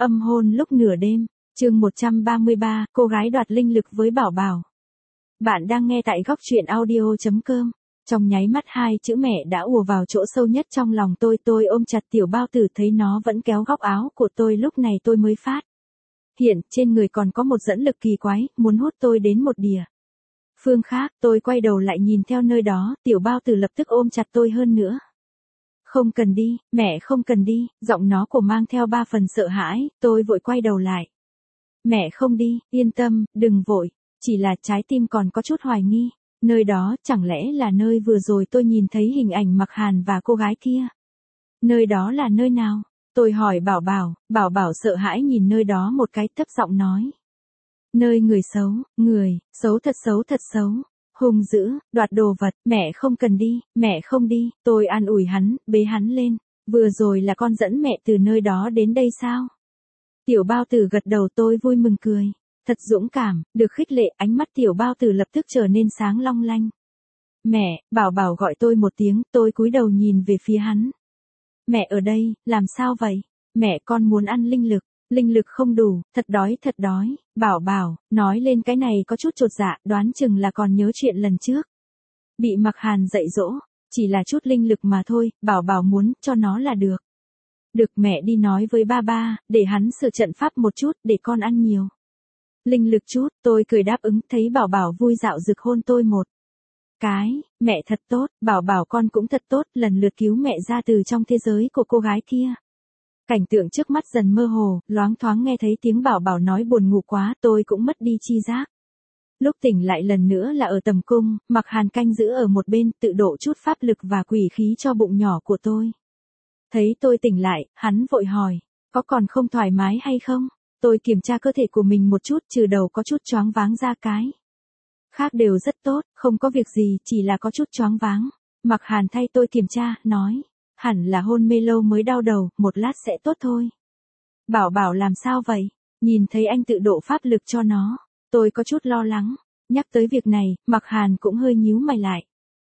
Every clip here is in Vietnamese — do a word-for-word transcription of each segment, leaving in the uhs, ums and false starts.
Âm hôn lúc nửa đêm, chương một trăm ba mươi ba, cô gái đoạt linh lực với Bảo Bảo. Bạn đang nghe tại góc truyện audio chấm com. Trong nháy mắt hai chữ mẹ đã ùa vào chỗ sâu nhất trong lòng tôi, tôi ôm chặt tiểu bao tử thấy nó vẫn kéo góc áo của tôi, lúc này tôi mới phát hiện trên người còn có một dẫn lực kỳ quái, muốn hút tôi đến một địa phương khác. Tôi quay đầu lại nhìn theo nơi đó, tiểu bao tử lập tức ôm chặt tôi hơn nữa. Không cần đi, mẹ không cần đi, giọng nó của mang theo ba phần sợ hãi. Tôi vội quay đầu lại. Mẹ không đi, yên tâm, đừng vội, chỉ là trái tim còn có chút hoài nghi. Nơi đó chẳng lẽ là nơi vừa rồi tôi nhìn thấy hình ảnh Mặc Hàn và cô gái kia? Nơi đó là nơi nào? Tôi hỏi Bảo Bảo. Bảo Bảo sợ hãi nhìn nơi đó một cái, thấp giọng nói. Nơi người xấu, người, xấu thật xấu thật xấu. Hung dữ, đoạt đồ vật, mẹ không cần đi, mẹ không đi. Tôi an ủi hắn, bế hắn lên. Vừa rồi là con dẫn mẹ từ nơi đó đến đây sao? Tiểu bao tử gật đầu, tôi vui mừng cười. Thật dũng cảm, được khích lệ, ánh mắt tiểu bao tử lập tức trở nên sáng long lanh. Mẹ, Bảo Bảo gọi tôi một tiếng, tôi cúi đầu nhìn về phía hắn. Mẹ ở đây, làm sao vậy? Mẹ, con muốn ăn linh lực. Linh lực không đủ, thật đói thật đói. Bảo Bảo, nói lên cái này có chút chột dạ, đoán chừng là còn nhớ chuyện lần trước. Bị Mặc Hàn dạy dỗ, chỉ là chút linh lực mà thôi, Bảo Bảo muốn, cho nó là được. Được, mẹ đi nói với ba ba, để hắn sửa trận pháp một chút, để con ăn nhiều linh lực chút. Tôi cười đáp ứng, thấy Bảo Bảo vui dạo rực hôn tôi một cái. Mẹ thật tốt, Bảo Bảo con cũng thật tốt, lần lượt cứu mẹ ra từ trong thế giới của cô gái kia. Cảnh tượng trước mắt dần mơ hồ, loáng thoáng nghe thấy tiếng Bảo Bảo nói buồn ngủ quá, tôi cũng mất đi chi giác. Lúc tỉnh lại lần nữa là ở tầm cung, Mặc Hàn canh giữ ở một bên, tự độ chút pháp lực và quỷ khí cho bụng nhỏ của tôi. Thấy tôi tỉnh lại, hắn vội hỏi, có còn không thoải mái hay không? Tôi kiểm tra cơ thể của mình một chút, trừ đầu có chút choáng váng ra cái khác đều rất tốt, không có việc gì, chỉ là có chút choáng váng. Mặc Hàn thay tôi kiểm tra, nói, hẳn là hôn mê lâu mới đau đầu, một lát sẽ tốt thôi. Bảo Bảo làm sao vậy? Nhìn thấy anh tự độ pháp lực cho nó, tôi có chút lo lắng. Nhắc tới việc này, Mặc Hàn cũng hơi nhíu mày lại.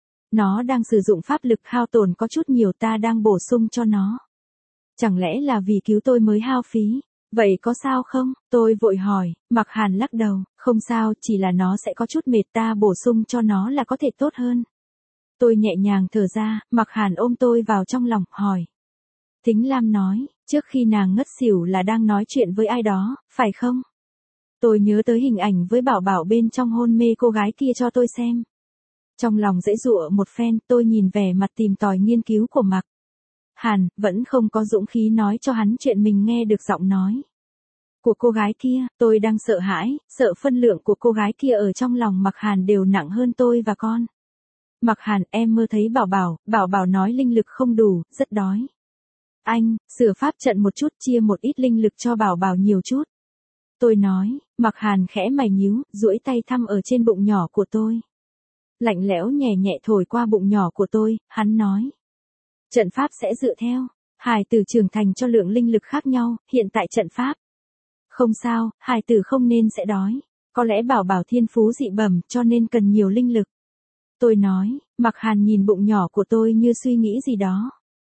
Nó đang sử dụng pháp lực hao tổn có chút nhiều, ta đang bổ sung cho nó. Chẳng lẽ là vì cứu tôi mới hao phí? Vậy có sao không? Tôi vội hỏi. Mặc Hàn lắc đầu, không sao, chỉ là nó sẽ có chút mệt, ta bổ sung cho nó là có thể tốt hơn. Tôi nhẹ nhàng thở ra, Mặc Hàn ôm tôi vào trong lòng, hỏi. Thính Lam nói, trước khi nàng ngất xỉu là đang nói chuyện với ai đó, phải không? Tôi nhớ tới hình ảnh với Bảo Bảo bên trong hôn mê cô gái kia cho tôi xem. Trong lòng dãy dụa một phen, tôi nhìn vẻ mặt tìm tòi nghiên cứu của Mặc Hàn, vẫn không có dũng khí nói cho hắn chuyện mình nghe được giọng nói của cô gái kia. Tôi đang sợ hãi, sợ phân lượng của cô gái kia ở trong lòng Mặc Hàn đều nặng hơn tôi và con. Mặc Hàn, em mơ thấy Bảo Bảo, Bảo Bảo nói linh lực không đủ, rất đói. Anh, sửa pháp trận một chút, chia một ít linh lực cho Bảo Bảo nhiều chút. Tôi nói. Mặc Hàn khẽ mày nhíu, duỗi tay thăm ở trên bụng nhỏ của tôi. Lạnh lẽo nhẹ nhẹ thổi qua bụng nhỏ của tôi, hắn nói. Trận pháp sẽ dựa theo hài tử trưởng thành cho lượng linh lực khác nhau, hiện tại trận pháp. Không sao, hài tử không nên sẽ đói. Có lẽ Bảo Bảo thiên phú dị bẩm cho nên cần nhiều linh lực. Tôi nói. Mặc Hàn nhìn bụng nhỏ của tôi như suy nghĩ gì đó.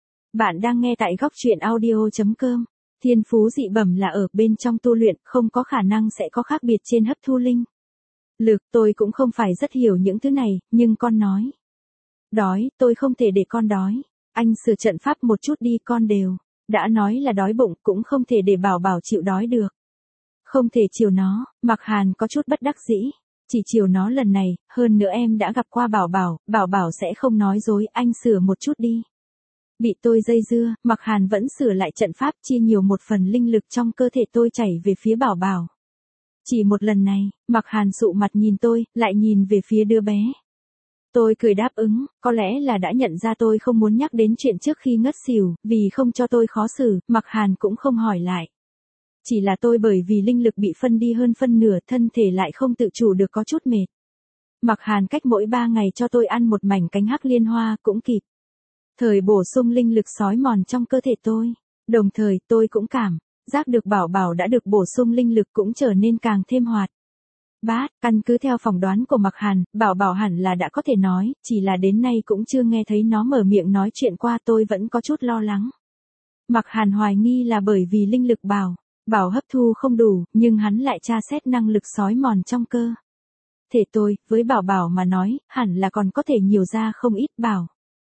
Bạn đang nghe tại góc truyện audio chấm com. Thiên phú dị bẩm là ở bên trong tu luyện, không có khả năng sẽ có khác biệt trên hấp thu linh lực. Tôi cũng không phải rất hiểu những thứ này, nhưng con nói. Đói, tôi không thể để con đói. Anh sửa trận pháp một chút đi, con đều đã nói là đói bụng, cũng không thể để Bảo Bảo chịu đói được. Không thể chiều nó. Mặc Hàn có chút bất đắc dĩ. Chỉ chiều nó lần này, hơn nữa em đã gặp qua Bảo Bảo, Bảo Bảo sẽ không nói dối, anh sửa một chút đi. Bị tôi dây dưa, Mặc Hàn vẫn sửa lại trận pháp, chia nhiều một phần linh lực trong cơ thể tôi chảy về phía Bảo Bảo. Chỉ một lần này, Mặc Hàn sụ mặt nhìn tôi, lại nhìn về phía đứa bé. Tôi cười đáp ứng, có lẽ là đã nhận ra tôi không muốn nhắc đến chuyện trước khi ngất xỉu, vì không cho tôi khó xử, Mặc Hàn cũng không hỏi lại. Chỉ là tôi bởi vì linh lực bị phân đi hơn phân nửa, thân thể lại không tự chủ được có chút mệt. Mặc Hàn cách mỗi ba ngày cho tôi ăn một mảnh cánh hắc liên hoa cũng kịp thời bổ sung linh lực xói mòn trong cơ thể tôi. Đồng thời tôi cũng cảm giác được Bảo Bảo đã được bổ sung linh lực cũng trở nên càng thêm hoạt bát. Căn cứ theo phỏng đoán của Mặc Hàn, Bảo Bảo hẳn là đã có thể nói, chỉ là đến nay cũng chưa nghe thấy nó mở miệng nói chuyện qua, tôi vẫn có chút lo lắng. Mặc Hàn hoài nghi là bởi vì linh lực Bảo Bảo hấp thu không đủ, nhưng hắn lại tra xét năng lực xói mòn trong cơ thể tôi, với Bảo Bảo mà nói, hẳn là còn có thể nhiều ra không ít. Bảo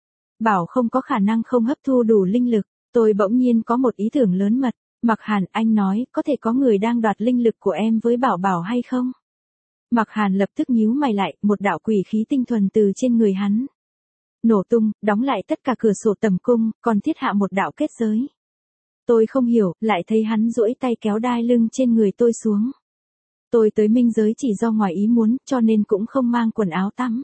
Bảo không có khả năng không hấp thu đủ linh lực. Tôi bỗng nhiên có một ý tưởng lớn mật. Mặc Hàn, anh nói, có thể có người đang đoạt linh lực của em với Bảo Bảo hay không? Mặc Hàn lập tức nhíu mày lại, một đạo quỷ khí tinh thuần từ trên người hắn nổ tung, đóng lại tất cả cửa sổ tầm cung, còn thiết hạ một đạo kết giới. Tôi không hiểu, lại thấy hắn duỗi tay kéo đai lưng trên người tôi xuống. Tôi tới minh giới chỉ do ngoài ý muốn, cho nên cũng không mang quần áo tắm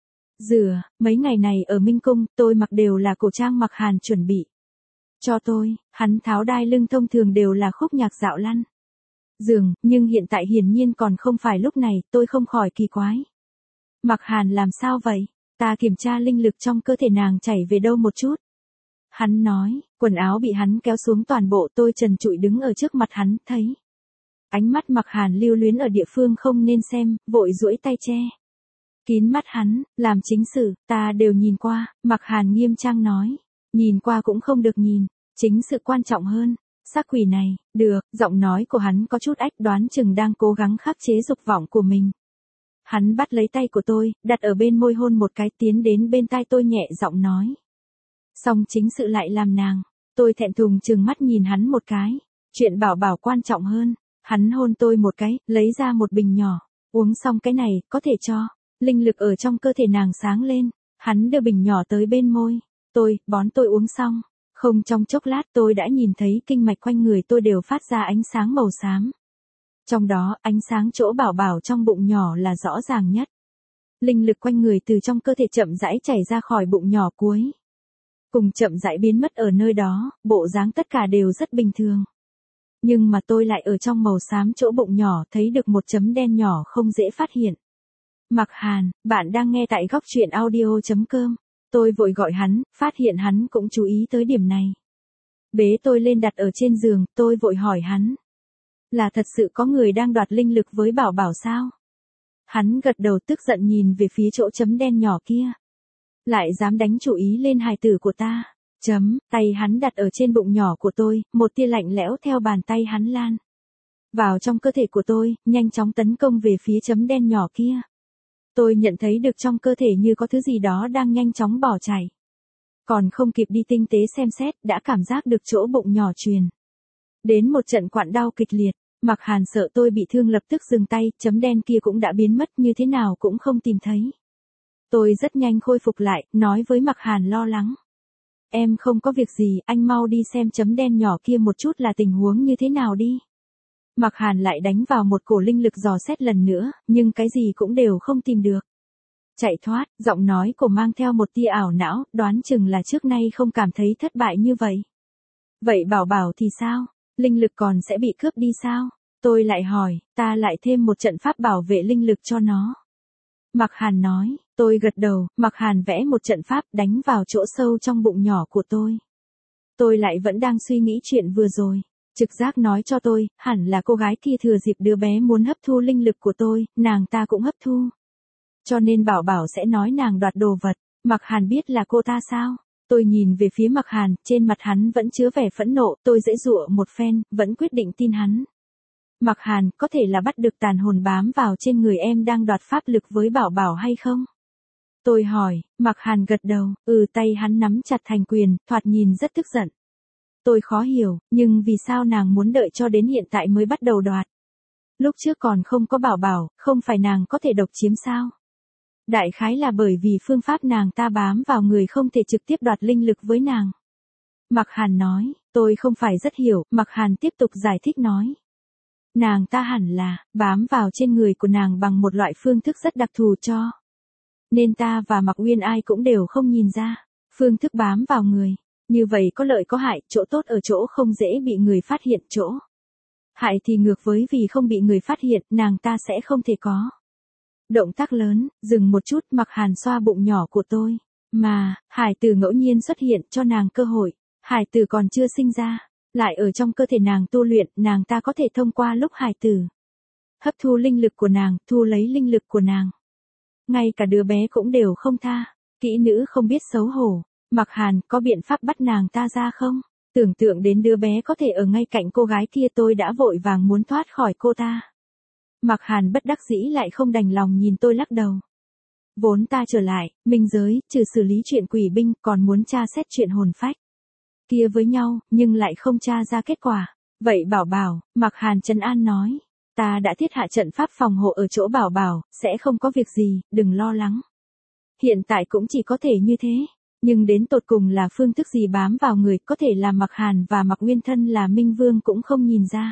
rửa. Mấy ngày này ở Minh Cung, tôi mặc đều là cổ trang Mặc Hàn chuẩn bị cho tôi. Hắn tháo đai lưng thông thường đều là khúc nhạc dạo lăn giường, nhưng hiện tại hiển nhiên còn không phải lúc này. Tôi không khỏi kỳ quái. Mặc Hàn làm sao vậy? Ta kiểm tra linh lực trong cơ thể nàng chảy về đâu một chút. Hắn nói, quần áo bị hắn kéo xuống toàn bộ. Tôi trần trụi đứng ở trước mặt hắn, thấy ánh mắt Mặc Hàn lưu luyến ở địa phương không nên xem, vội duỗi tay che kín mắt hắn. Làm chính sự, ta đều nhìn qua. Mặc Hàn nghiêm trang nói, nhìn qua cũng không được nhìn, chính sự quan trọng hơn. Xác quỷ này, được. Giọng nói của hắn có chút ách, đoán chừng đang cố gắng khắc chế dục vọng của mình. Hắn bắt lấy tay của tôi, đặt ở bên môi hôn một cái, tiến đến bên tai tôi nhẹ giọng nói. Xong chính sự lại làm nàng. Tôi thẹn thùng trừng mắt nhìn hắn một cái. Chuyện Bảo Bảo quan trọng hơn. Hắn hôn tôi một cái, lấy ra một bình nhỏ. Uống xong cái này, có thể cho linh lực ở trong cơ thể nàng sáng lên. Hắn đưa bình nhỏ tới bên môi tôi, bón tôi uống xong. Không trong chốc lát tôi đã nhìn thấy kinh mạch quanh người tôi đều phát ra ánh sáng màu xám. Trong đó, ánh sáng chỗ Bảo Bảo trong bụng nhỏ là rõ ràng nhất. Linh lực quanh người từ trong cơ thể chậm rãi chảy ra khỏi bụng nhỏ cuối cùng chậm rãi biến mất ở nơi đó, bộ dáng tất cả đều rất bình thường. Nhưng mà tôi lại ở trong màu xám chỗ bụng nhỏ thấy được một chấm đen nhỏ không dễ phát hiện. Mặc Hàn, bạn đang nghe tại góc truyện audio chấm com. Tôi vội gọi hắn, phát hiện hắn cũng chú ý tới điểm này. Bế tôi lên đặt ở trên giường, tôi vội hỏi hắn. Là thật sự có người đang đoạt linh lực với Bảo Bảo sao? Hắn gật đầu tức giận nhìn về phía chỗ chấm đen nhỏ kia. Lại dám đánh chủ ý lên hài tử của ta. Chấm, tay hắn đặt ở trên bụng nhỏ của tôi, một tia lạnh lẽo theo bàn tay hắn lan vào trong cơ thể của tôi, nhanh chóng tấn công về phía chấm đen nhỏ kia. Tôi nhận thấy được trong cơ thể như có thứ gì đó đang nhanh chóng bỏ chạy. Còn không kịp đi tinh tế xem xét, đã cảm giác được chỗ bụng nhỏ truyền đến một trận quặn đau kịch liệt. Mặc Hàn sợ tôi bị thương lập tức dừng tay, chấm đen kia cũng đã biến mất, như thế nào cũng không tìm thấy. Tôi rất nhanh khôi phục lại, nói với Mặc Hàn lo lắng. Em không có việc gì, anh mau đi xem chấm đen nhỏ kia một chút là tình huống như thế nào đi. Mặc Hàn lại đánh vào một cổ linh lực dò xét lần nữa, nhưng cái gì cũng đều không tìm được. Chạy thoát, giọng nói của mang theo một tia ảo não, đoán chừng là trước nay không cảm thấy thất bại như vậy. Vậy Bảo Bảo thì sao? Linh lực còn sẽ bị cướp đi sao? Tôi lại hỏi, ta lại thêm một trận pháp bảo vệ linh lực cho nó. Mặc Hàn nói, tôi gật đầu, Mặc Hàn vẽ một trận pháp đánh vào chỗ sâu trong bụng nhỏ của tôi. Tôi lại vẫn đang suy nghĩ chuyện vừa rồi. Trực giác nói cho tôi, hẳn là cô gái kia thừa dịp đứa bé muốn hấp thu linh lực của tôi, nàng ta cũng hấp thu. Cho nên Bảo Bảo sẽ nói nàng đoạt đồ vật. Mặc Hàn biết là cô ta sao? Tôi nhìn về phía Mặc Hàn, trên mặt hắn vẫn chứa vẻ phẫn nộ, tôi giãy giụa một phen, vẫn quyết định tin hắn. Mặc Hàn, có thể là bắt được tàn hồn bám vào trên người em đang đoạt pháp lực với Bảo Bảo hay không? Tôi hỏi, Mặc Hàn gật đầu, ừ, tay hắn nắm chặt thành quyền, thoạt nhìn rất tức giận. Tôi khó hiểu, nhưng vì sao nàng muốn đợi cho đến hiện tại mới bắt đầu đoạt? Lúc trước còn không có Bảo Bảo, không phải nàng có thể độc chiếm sao? Đại khái là bởi vì phương pháp nàng ta bám vào người không thể trực tiếp đoạt linh lực với nàng. Mặc Hàn nói, tôi không phải rất hiểu, Mặc Hàn tiếp tục giải thích nói. Nàng ta hẳn là, bám vào trên người của nàng bằng một loại phương thức rất đặc thù cho. Nên ta và Mặc Uyên ai cũng đều không nhìn ra, phương thức bám vào người. Như vậy có lợi có hại, chỗ tốt ở chỗ không dễ bị người phát hiện, chỗ hại thì ngược với vì không bị người phát hiện, nàng ta sẽ không thể có động tác lớn. Dừng một chút, Mặc Hàn xoa bụng nhỏ của tôi. Mà, hải tử ngẫu nhiên xuất hiện cho nàng cơ hội. Hải tử còn chưa sinh ra, lại ở trong cơ thể nàng tu luyện, nàng ta có thể thông qua lúc hải tử hấp thu linh lực của nàng, thu lấy linh lực của nàng. Ngay cả đứa bé cũng đều không tha. Kỹ nữ không biết xấu hổ. Mặc Hàn, có biện pháp bắt nàng ta ra không? Tưởng tượng đến đứa bé có thể ở ngay cạnh cô gái kia, tôi đã vội vàng muốn thoát khỏi cô ta. Mạc Hàn bất đắc dĩ lại không đành lòng nhìn tôi lắc đầu. Vốn ta trở lại, minh giới, trừ xử lý chuyện quỷ binh, còn muốn tra xét chuyện hồn phách kia với nhau, nhưng lại không tra ra kết quả. Vậy Bảo Bảo, Mạc Hàn trấn an nói, ta đã thiết hạ trận pháp phòng hộ ở chỗ Bảo Bảo, sẽ không có việc gì, đừng lo lắng. Hiện tại cũng chỉ có thể như thế, nhưng đến tột cùng là phương thức gì bám vào người, có thể là Mạc Hàn và Mạc Nguyên thân là Minh Vương cũng không nhìn ra.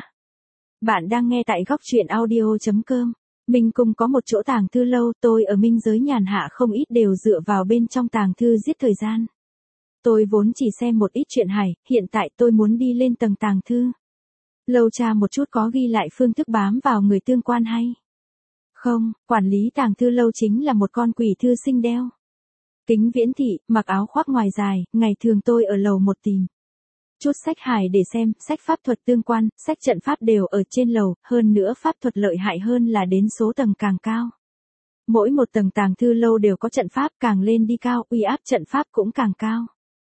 Bạn đang nghe tại góc truyện audio.com. Minh Cung có một chỗ tàng thư lâu, tôi ở minh giới nhàn hạ không ít đều dựa vào bên trong tàng thư giết thời gian. Tôi vốn chỉ xem một ít chuyện hài, hiện tại tôi muốn đi lên tầng tàng thư lâu tra một chút có ghi lại phương thức bám vào người tương quan hay không. Quản lý tàng thư lâu chính là một con quỷ thư sinh đeo kính viễn thị, mặc áo khoác ngoài dài, ngày thường tôi ở lầu một tìm chút sách hài để xem, sách pháp thuật tương quan, sách trận pháp đều ở trên lầu, hơn nữa pháp thuật lợi hại hơn là đến số tầng càng cao. Mỗi một tầng tàng thư lâu đều có trận pháp, càng lên đi cao, uy áp trận pháp cũng càng cao.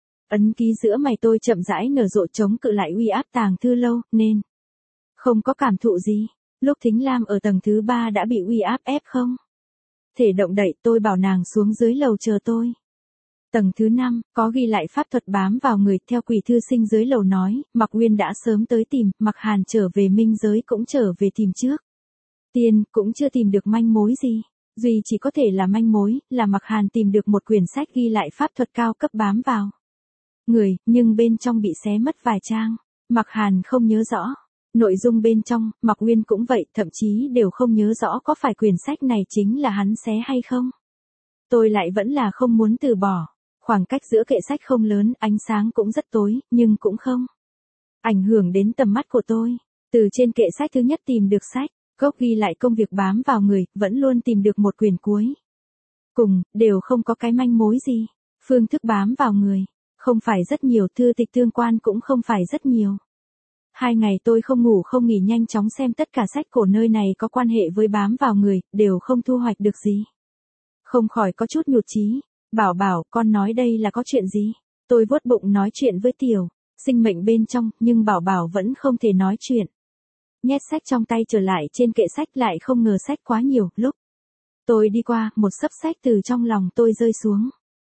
Ấn ký giữa mày tôi chậm rãi nở rộ chống cự lại uy áp tàng thư lâu, nên không có cảm thụ gì. Lúc Thính Lam ở tầng thứ ba đã bị uy áp ép không thể động đậy, tôi bảo nàng xuống dưới lầu chờ tôi. Tầng thứ năm, có ghi lại pháp thuật bám vào người, theo quỷ thư sinh dưới lầu nói, Mạc Nguyên đã sớm tới tìm, Mạc Hàn trở về minh giới cũng trở về tìm trước. Tiên, cũng chưa tìm được manh mối gì. Duy chỉ có thể là manh mối, là Mạc Hàn tìm được một quyển sách ghi lại pháp thuật cao cấp bám vào người, nhưng bên trong bị xé mất vài trang. Mạc Hàn không nhớ rõ nội dung bên trong, Mạc Nguyên cũng vậy, thậm chí đều không nhớ rõ có phải quyển sách này chính là hắn xé hay không. Tôi lại vẫn là không muốn từ bỏ. Khoảng cách giữa kệ sách không lớn, ánh sáng cũng rất tối, nhưng cũng không ảnh hưởng đến tầm mắt của tôi. Từ trên kệ sách thứ nhất tìm được sách, gốc ghi lại công việc bám vào người, vẫn luôn tìm được một quyển cuối cùng, đều không có cái manh mối gì. Phương thức bám vào người, không phải rất nhiều, thư tịch tương quan cũng không phải rất nhiều. Hai ngày tôi không ngủ không nghỉ nhanh chóng xem tất cả sách cổ nơi này có quan hệ với bám vào người, đều không thu hoạch được gì. Không khỏi có chút nhụt chí. Bảo Bảo, con nói đây là có chuyện gì? Tôi vuốt bụng nói chuyện với tiểu sinh mệnh bên trong, nhưng Bảo Bảo vẫn không thể nói chuyện. Nhét sách trong tay trở lại trên kệ sách, lại không ngờ sách quá nhiều. Lúc tôi đi qua, một xấp sách từ trong lòng tôi rơi xuống.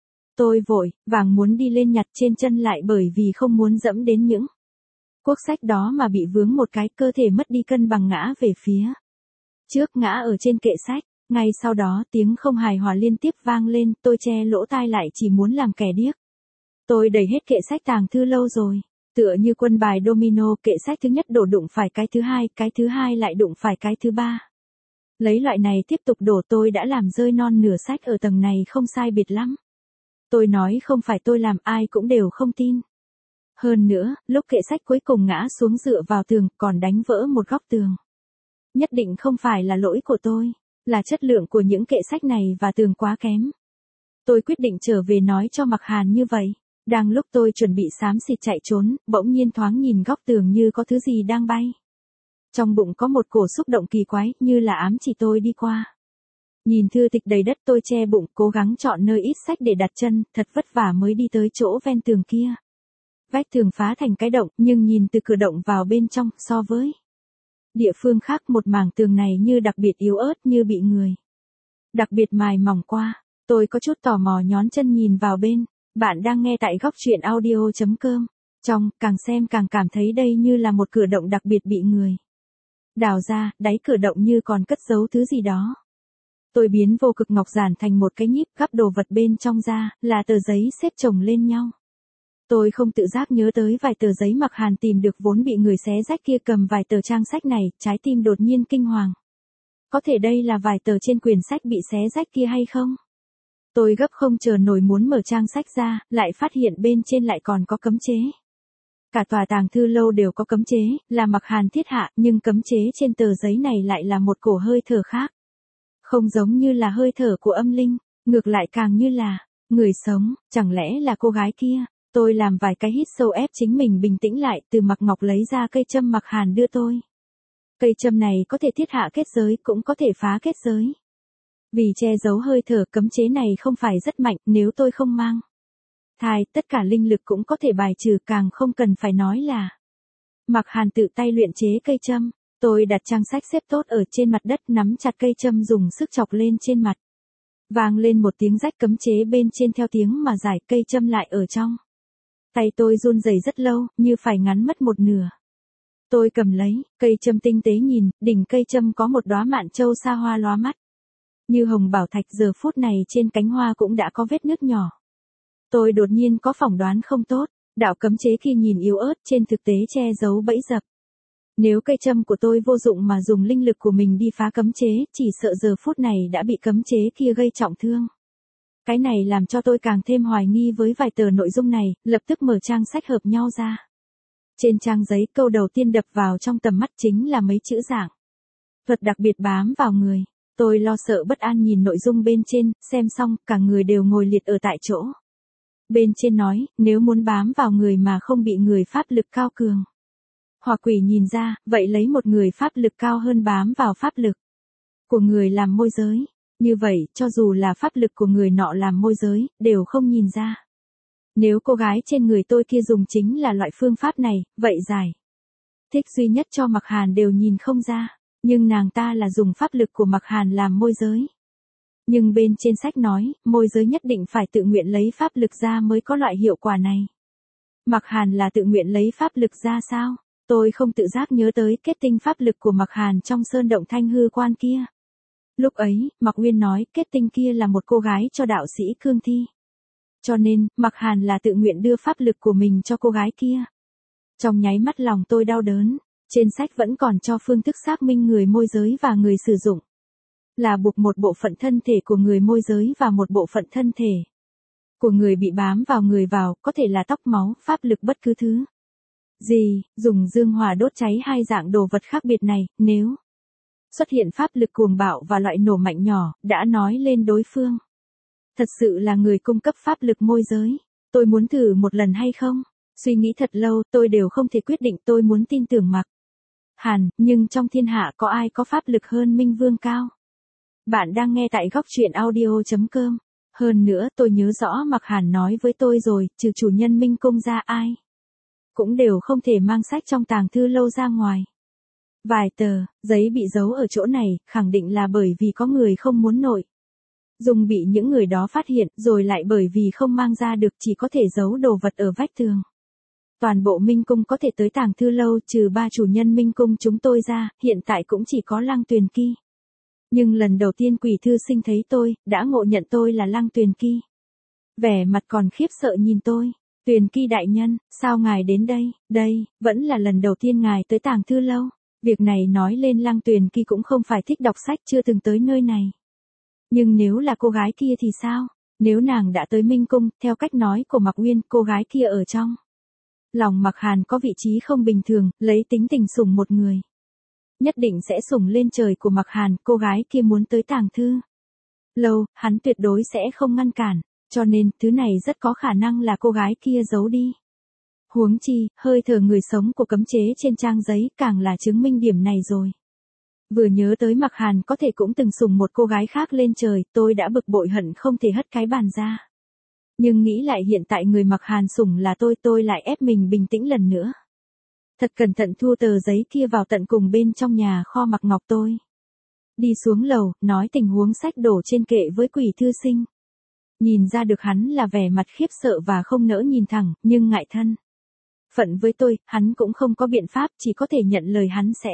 Tôi vội vàng muốn đi lên nhặt, trên chân lại bởi vì không muốn dẫm đến những cuốc sách đó mà bị vướng một cái, cơ thể mất đi cân bằng ngã về phía trước, ngã ở trên kệ sách. Ngay sau đó tiếng không hài hòa liên tiếp vang lên, tôi che lỗ tai lại chỉ muốn làm kẻ điếc. Tôi đẩy hết kệ sách tàng thư lâu rồi, tựa như quân bài domino, kệ sách thứ nhất đổ đụng phải cái thứ hai, cái thứ hai lại đụng phải cái thứ ba. Lấy loại này tiếp tục đổ, tôi đã làm rơi non nửa sách ở tầng này không sai biệt lắm. Tôi nói không phải tôi làm, ai cũng đều không tin. Hơn nữa, lúc kệ sách cuối cùng ngã xuống dựa vào tường, còn đánh vỡ một góc tường. Nhất định không phải là lỗi của tôi. Là chất lượng của những kệ sách này và tường quá kém. Tôi quyết định trở về nói cho Mạc Hàn như vậy. Đang lúc tôi chuẩn bị xám xịt chạy trốn, bỗng nhiên thoáng nhìn góc tường như có thứ gì đang bay. Trong bụng có một cổ xúc động kỳ quái, như là ám chỉ tôi đi qua. Nhìn thư tịch đầy đất, tôi che bụng, cố gắng chọn nơi ít sách để đặt chân, thật vất vả mới đi tới chỗ ven tường kia. Vách tường phá thành cái động, nhưng nhìn từ cửa động vào bên trong, so với địa phương khác, một mảng tường này như đặc biệt yếu ớt, như bị người đặc biệt mài mỏng qua. Tôi có chút tò mò nhón chân nhìn vào bên. Bạn đang nghe tại góc truyện audio.com. Trong, càng xem càng cảm thấy đây như là một cửa động đặc biệt bị người đào ra, đáy cửa động như còn cất giấu thứ gì đó. Tôi biến vô cực ngọc giản thành một cái nhíp, gắp đồ vật bên trong ra, là tờ giấy xếp chồng lên nhau. Tôi không tự giác nhớ tới vài tờ giấy Mạc Hàn tìm được vốn bị người xé rách kia, cầm vài tờ trang sách này, trái tim đột nhiên kinh hoàng. Có thể đây là vài tờ trên quyển sách bị xé rách kia hay không? Tôi gấp không chờ nổi muốn mở trang sách ra, lại phát hiện bên trên lại còn có cấm chế. Cả tòa tàng thư lâu đều có cấm chế, là Mạc Hàn thiết hạ, nhưng cấm chế trên tờ giấy này lại là một cổ hơi thở khác. Không giống như là hơi thở của âm linh, ngược lại càng như là người sống, chẳng lẽ là cô gái kia? Tôi làm vài cái hít sâu ép chính mình bình tĩnh lại, từ Mạc Ngọc lấy ra cây châm Mạc Hàn đưa tôi. Cây châm này có thể thiết hạ kết giới, cũng có thể phá kết giới. Vì che giấu hơi thở, cấm chế này không phải rất mạnh, nếu tôi không mang thai, tất cả linh lực cũng có thể bài trừ, càng không cần phải nói là Mạc Hàn tự tay luyện chế cây châm. Tôi đặt trang sách xếp tốt ở trên mặt đất, nắm chặt cây châm dùng sức chọc lên trên mặt. Vang lên một tiếng rách, cấm chế bên trên theo tiếng mà giải, cây châm lại ở trong. Tay tôi run rẩy rất lâu, như phải ngắn mất một nửa. Tôi cầm lấy, cây châm tinh tế nhìn, đỉnh cây châm có một đóa mạn châu sa hoa lóa mắt. Như hồng bảo thạch, giờ phút này trên cánh hoa cũng đã có vết nứt nhỏ. Tôi đột nhiên có phỏng đoán không tốt, đạo cấm chế khi nhìn yếu ớt trên thực tế che giấu bẫy dập. Nếu cây châm của tôi vô dụng mà dùng linh lực của mình đi phá cấm chế, chỉ sợ giờ phút này đã bị cấm chế kia gây trọng thương. Cái này làm cho tôi càng thêm hoài nghi với vài tờ nội dung này, lập tức mở trang sách hợp nhau ra. Trên trang giấy, câu đầu tiên đập vào trong tầm mắt chính là mấy chữ dạng. Thuật đặc biệt bám vào người. Tôi lo sợ bất an nhìn nội dung bên trên, xem xong, cả người đều ngồi liệt ở tại chỗ. Bên trên nói, nếu muốn bám vào người mà không bị người pháp lực cao cường. Hỏa quỷ nhìn ra, vậy lấy một người pháp lực cao hơn bám vào pháp lực của người làm môi giới. Như vậy, cho dù là pháp lực của người nọ làm môi giới, đều không nhìn ra. Nếu cô gái trên người tôi kia dùng chính là loại phương pháp này, vậy giải thích duy nhất cho Mạc Hàn đều nhìn không ra. Nhưng nàng ta là dùng pháp lực của Mạc Hàn làm môi giới. Nhưng bên trên sách nói, môi giới nhất định phải tự nguyện lấy pháp lực ra mới có loại hiệu quả này. Mạc Hàn là tự nguyện lấy pháp lực ra sao? Tôi không tự giác nhớ tới kết tinh pháp lực của Mạc Hàn trong sơn động Thanh Hư Quan kia. Lúc ấy, Mạc Uyên nói kết tinh kia là một cô gái cho đạo sĩ cương thi. Cho nên, Mạc Hàn là tự nguyện đưa pháp lực của mình cho cô gái kia. Trong nháy mắt lòng tôi đau đớn. Trên sách vẫn còn cho phương thức xác minh người môi giới và người sử dụng. Là buộc một bộ phận thân thể của người môi giới và một bộ phận thân thể của người bị bám vào người vào, có thể là tóc máu, pháp lực bất cứ thứ gì, dùng dương hỏa đốt cháy hai dạng đồ vật khác biệt này, nếu xuất hiện pháp lực cuồng bạo và loại nổ mạnh nhỏ, đã nói lên đối phương thật sự là người cung cấp pháp lực môi giới. Tôi muốn thử một lần hay không? Suy nghĩ thật lâu, tôi đều không thể quyết định, tôi muốn tin tưởng Mạc Hàn, nhưng trong thiên hạ có ai có pháp lực hơn Minh Vương Cao? Bạn đang nghe tại góc truyện audio chấm com. Hơn nữa tôi nhớ rõ Mạc Hàn nói với tôi rồi, trừ chủ nhân Minh Cung ra ai cũng đều không thể mang sách trong tàng thư lâu ra ngoài. Vài tờ giấy bị giấu ở chỗ này, khẳng định là bởi vì có người không muốn nội dùng bị những người đó phát hiện, rồi lại bởi vì không mang ra được, chỉ có thể giấu đồ vật ở vách tường. Toàn bộ Minh Cung có thể tới tàng thư lâu, trừ ba chủ nhân Minh Cung chúng tôi ra, hiện tại cũng chỉ có Lăng Tuyền Kỳ. Nhưng lần đầu tiên Quỷ Thư Sinh thấy tôi, đã ngộ nhận tôi là Lăng Tuyền Kỳ. Vẻ mặt còn khiếp sợ nhìn tôi. Tuyền Kỳ đại nhân, sao ngài đến đây? Đây, vẫn là lần đầu tiên ngài tới tàng thư lâu. Việc này nói lên Lăng Tuyền Kỳ cũng không phải thích đọc sách, chưa từng tới nơi này. Nhưng nếu là cô gái kia thì sao? Nếu nàng đã tới Minh Cung, theo cách nói của Mạc Uyên, cô gái kia ở trong lòng Mạc Hàn có vị trí không bình thường, lấy tính tình sủng một người. Nhất định sẽ sủng lên trời của Mạc Hàn, cô gái kia muốn tới tàng thư lâu, hắn tuyệt đối sẽ không ngăn cản, cho nên, thứ này rất có khả năng là cô gái kia giấu đi. Huống chi, hơi thở người sống của cấm chế trên trang giấy càng là chứng minh điểm này rồi. Vừa nhớ tới Mạc Hàn có thể cũng từng sủng một cô gái khác lên trời, tôi đã bực bội hận không thể hất cái bàn ra. Nhưng nghĩ lại hiện tại người Mạc Hàn sủng là tôi, tôi lại ép mình bình tĩnh lần nữa. Thật cẩn thận thu tờ giấy kia vào tận cùng bên trong nhà kho Mạc Ngọc tôi. Đi xuống lầu, nói tình huống sách đổ trên kệ với Quỷ Thư Sinh. Nhìn ra được hắn là vẻ mặt khiếp sợ và không nỡ nhìn thẳng, nhưng ngại thân phận với tôi, hắn cũng không có biện pháp, chỉ có thể nhận lời hắn sẽ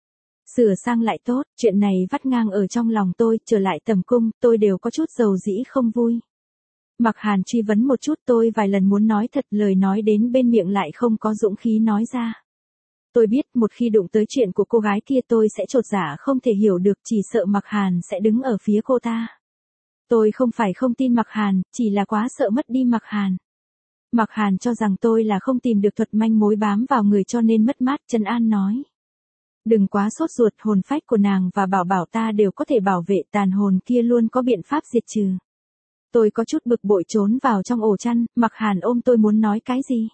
sửa sang lại tốt. Chuyện này vắt ngang ở trong lòng tôi, trở lại tầm cung, tôi đều có chút dầu dĩ không vui. Mạc Hàn truy vấn một chút, tôi vài lần muốn nói thật, lời nói đến bên miệng lại không có dũng khí nói ra. Tôi biết một khi đụng tới chuyện của cô gái kia tôi sẽ chột dạ không thể hiểu được, chỉ sợ Mạc Hàn sẽ đứng ở phía cô ta. Tôi không phải không tin Mạc Hàn, chỉ là quá sợ mất đi Mạc Hàn. Mạc Hàn cho rằng tôi là không tìm được thuật manh mối bám vào người cho nên mất mát, trấn an nói. Đừng quá sốt ruột, hồn phách của nàng và bảo bảo ta đều có thể bảo vệ, tàn hồn kia luôn có biện pháp diệt trừ. Tôi có chút bực bội trốn vào trong ổ chăn, Mạc Hàn ôm tôi muốn nói cái gì.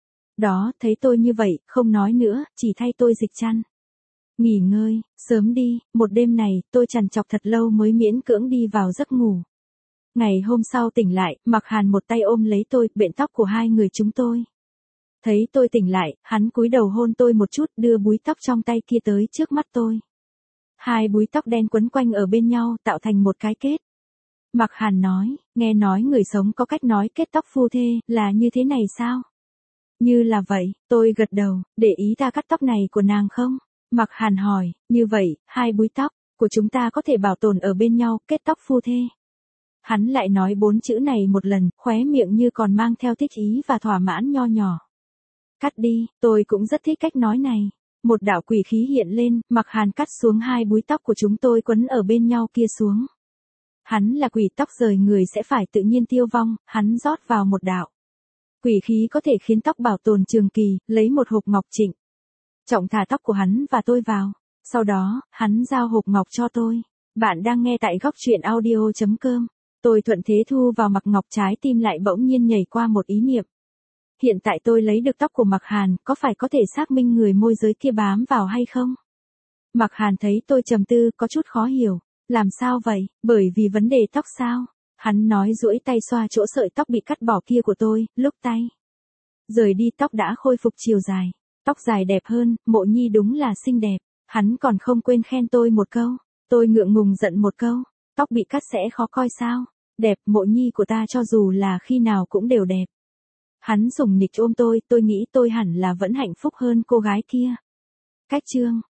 Đó, thấy tôi như vậy, không nói nữa, chỉ thay tôi dịch chăn. Nghỉ ngơi, sớm đi, một đêm này, tôi trằn trọc thật lâu mới miễn cưỡng đi vào giấc ngủ. Ngày hôm sau tỉnh lại, Mạc Hàn một tay ôm lấy tôi, bện tóc của hai người chúng tôi. Thấy tôi tỉnh lại, hắn cúi đầu hôn tôi một chút, đưa búi tóc trong tay kia tới trước mắt tôi. Hai búi tóc đen quấn quanh ở bên nhau, tạo thành một cái kết. Mạc Hàn nói, nghe nói người sống có cách nói kết tóc phu thê, là như thế này sao? Như là vậy, tôi gật đầu, để ý ta cắt tóc này của nàng không? Mạc Hàn hỏi, như vậy, hai búi tóc của chúng ta có thể bảo tồn ở bên nhau, kết tóc phu thê. Hắn lại nói bốn chữ này một lần, khóe miệng như còn mang theo thích ý và thỏa mãn nho nhỏ. Cắt đi, tôi cũng rất thích cách nói này. Một đạo quỷ khí hiện lên, Mạc Hàn cắt xuống hai búi tóc của chúng tôi quấn ở bên nhau kia xuống. Hắn là quỷ, tóc rời người sẽ phải tự nhiên tiêu vong, hắn rót vào một đạo. Quỷ khí có thể khiến tóc bảo tồn trường kỳ, lấy một hộp ngọc trịnh trọng thả tóc của hắn và tôi vào. Sau đó, hắn giao hộp ngọc cho tôi. Bạn đang nghe tại góc truyện audio chấm com. Tôi thuận thế thu vào mặc ngọc, trái tim lại bỗng nhiên nhảy qua một ý niệm. Hiện tại tôi lấy được tóc của Mạc Hàn, có phải có thể xác minh người môi giới kia bám vào hay không? Mạc Hàn thấy tôi trầm tư, có chút khó hiểu. Làm sao vậy, bởi vì vấn đề tóc sao? Hắn nói duỗi tay xoa chỗ sợi tóc bị cắt bỏ kia của tôi, lúc tay rời đi tóc đã khôi phục chiều dài. Tóc dài đẹp hơn, Mộ Nhi đúng là xinh đẹp. Hắn còn không quên khen tôi một câu. Tôi ngượng ngùng giận một câu. Tóc bị cắt sẽ khó coi sao? Đẹp, Mộ Nhi của ta cho dù là khi nào cũng đều đẹp. Hắn sủng nịch ôm tôi, tôi nghĩ tôi hẳn là vẫn hạnh phúc hơn cô gái kia. Cách chương